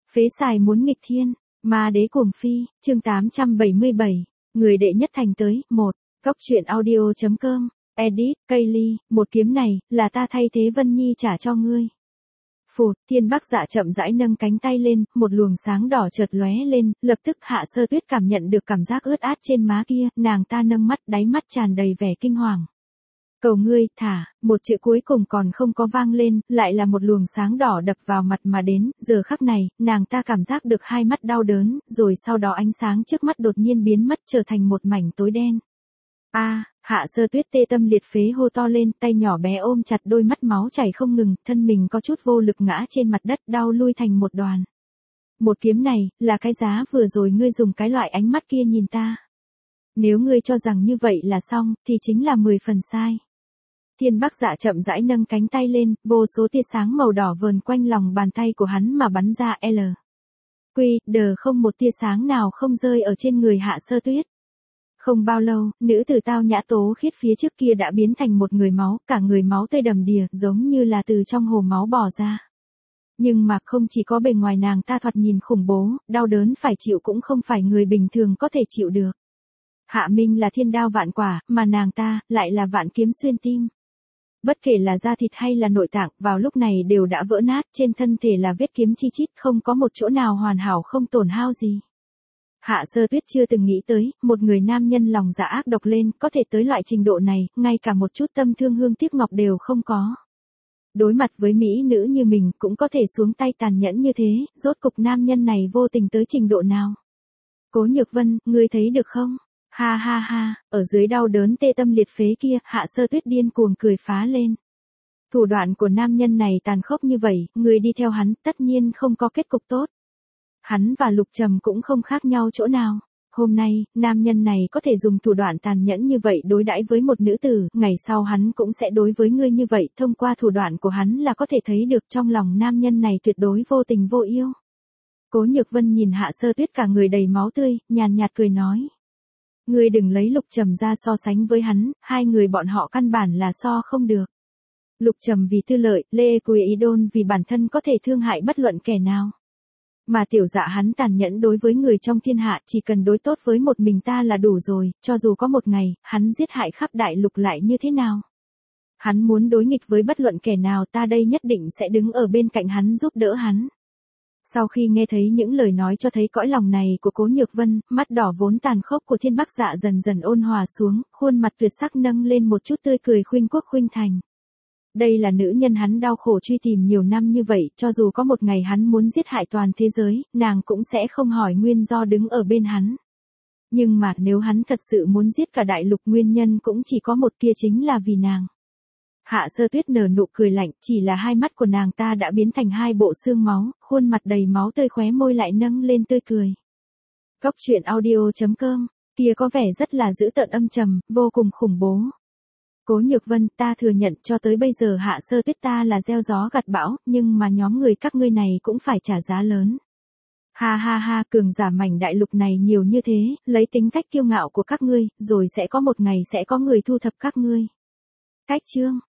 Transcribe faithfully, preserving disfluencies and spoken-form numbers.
Phế xài muốn nghịch thiên, ma đế cuồng phi, chương tám trăm bảy mươi bảy, người đệ nhất thành tới, một, góc truyện audio.com, edit, Kaylee, một kiếm này, là ta thay thế Vân Nhi trả cho ngươi. Phụt, Thiên Bắc Dạ chậm rãi nâng cánh tay lên, một luồng sáng đỏ chợt lóe lên, lập tức Hạ Sơ Tuyết cảm nhận được cảm giác ướt át trên má kia, nàng ta nâng mắt, đáy mắt tràn đầy vẻ kinh hoàng. Cầu ngươi, thả, một chữ cuối cùng còn không có vang lên, lại là một luồng sáng đỏ đập vào mặt mà đến, giờ khắc này, nàng ta cảm giác được hai mắt đau đớn, rồi sau đó ánh sáng trước mắt đột nhiên biến mất trở thành một mảnh tối đen. A, à, Hạ Sơ Tuyết tê tâm liệt phế hô to lên, tay nhỏ bé ôm chặt đôi mắt máu chảy không ngừng, thân mình có chút vô lực ngã trên mặt đất, đau lui thành một đoàn. Một kiếm này, là cái giá vừa rồi ngươi dùng cái loại ánh mắt kia nhìn ta. Nếu ngươi cho rằng như vậy là xong, thì chính là mười phần sai. Thiên Bắc Dạ chậm rãi nâng cánh tay lên, vô số tia sáng màu đỏ vờn quanh lòng bàn tay của hắn mà bắn ra L. Quy, đờ không một tia sáng nào không rơi ở trên người Hạ Sơ Tuyết. Không bao lâu, nữ tử tao nhã tố khiết phía trước kia đã biến thành một người máu, cả người máu tươi đầm đìa, giống như là từ trong hồ máu bò ra. Nhưng mà không chỉ có bề ngoài nàng ta thoạt nhìn khủng bố, đau đớn phải chịu cũng không phải người bình thường có thể chịu được. Hạ Minh là thiên đao vạn quả, mà nàng ta, lại là vạn kiếm xuyên tim. Bất kể là da thịt hay là nội tạng, vào lúc này đều đã vỡ nát, trên thân thể là vết kiếm chi chít, không có một chỗ nào hoàn hảo không tổn hao gì. Hạ Sơ Tuyết chưa từng nghĩ tới, một người nam nhân lòng dạ ác độc lên, có thể tới loại trình độ này, ngay cả một chút tâm thương hương tiếc ngọc đều không có. Đối mặt với mỹ nữ như mình, cũng có thể xuống tay tàn nhẫn như thế, rốt cục nam nhân này vô tình tới trình độ nào. Cố Nhược Vân, ngươi thấy được không? Ha ha ha, ở dưới đau đớn tê tâm liệt phế kia, Hạ Sơ Tuyết điên cuồng cười phá lên. Thủ đoạn của nam nhân này tàn khốc như vậy, người đi theo hắn, tất nhiên không có kết cục tốt. Hắn và Lục Trầm cũng không khác nhau chỗ nào. Hôm nay, nam nhân này có thể dùng thủ đoạn tàn nhẫn như vậy đối đãi với một nữ tử, ngày sau hắn cũng sẽ đối với ngươi như vậy, thông qua thủ đoạn của hắn là có thể thấy được trong lòng nam nhân này tuyệt đối vô tình vô yêu. Cố Nhược Vân nhìn Hạ Sơ Tuyết cả người đầy máu tươi, nhàn nhạt cười nói. Ngươi đừng lấy Lục Trầm ra so sánh với hắn, hai người bọn họ căn bản là so không được. Lục Trầm vì tư lợi, Lê Quý Ý Đôn vì bản thân có thể thương hại bất luận kẻ nào. Mà tiểu dạ hắn tàn nhẫn đối với người trong thiên hạ, chỉ cần đối tốt với một mình ta là đủ rồi, cho dù có một ngày, hắn giết hại khắp đại lục lại như thế nào. Hắn muốn đối nghịch với bất luận kẻ nào, ta đây nhất định sẽ đứng ở bên cạnh hắn giúp đỡ hắn. Sau khi nghe thấy những lời nói cho thấy cõi lòng này của Cố Nhược Vân, mắt đỏ vốn tàn khốc của Thiên Bắc Dạ dần dần ôn hòa xuống, khuôn mặt tuyệt sắc nâng lên một chút tươi cười khuynh quốc khuynh thành. Đây là nữ nhân hắn đau khổ truy tìm nhiều năm như vậy, cho dù có một ngày hắn muốn giết hại toàn thế giới, nàng cũng sẽ không hỏi nguyên do đứng ở bên hắn. Nhưng mà nếu hắn thật sự muốn giết cả đại lục, nguyên nhân cũng chỉ có một, kia chính là vì nàng. Hạ Sơ Tuyết nở nụ cười lạnh, chỉ là hai mắt của nàng ta đã biến thành hai bộ xương máu, khuôn mặt đầy máu tươi, khóe môi lại nâng lên tươi cười. Góc truyện audio.com, kia có vẻ rất là dữ tợn âm trầm, vô cùng khủng bố. Cố Nhược Vân, ta thừa nhận cho tới bây giờ Hạ Sơ Tuyết ta là gieo gió gặt bão, nhưng mà nhóm người các ngươi này cũng phải trả giá lớn. Ha ha ha, cường giả mảnh đại lục này nhiều như thế, lấy tính cách kiêu ngạo của các ngươi, rồi sẽ có một ngày sẽ có người thu thập các ngươi. Cách chương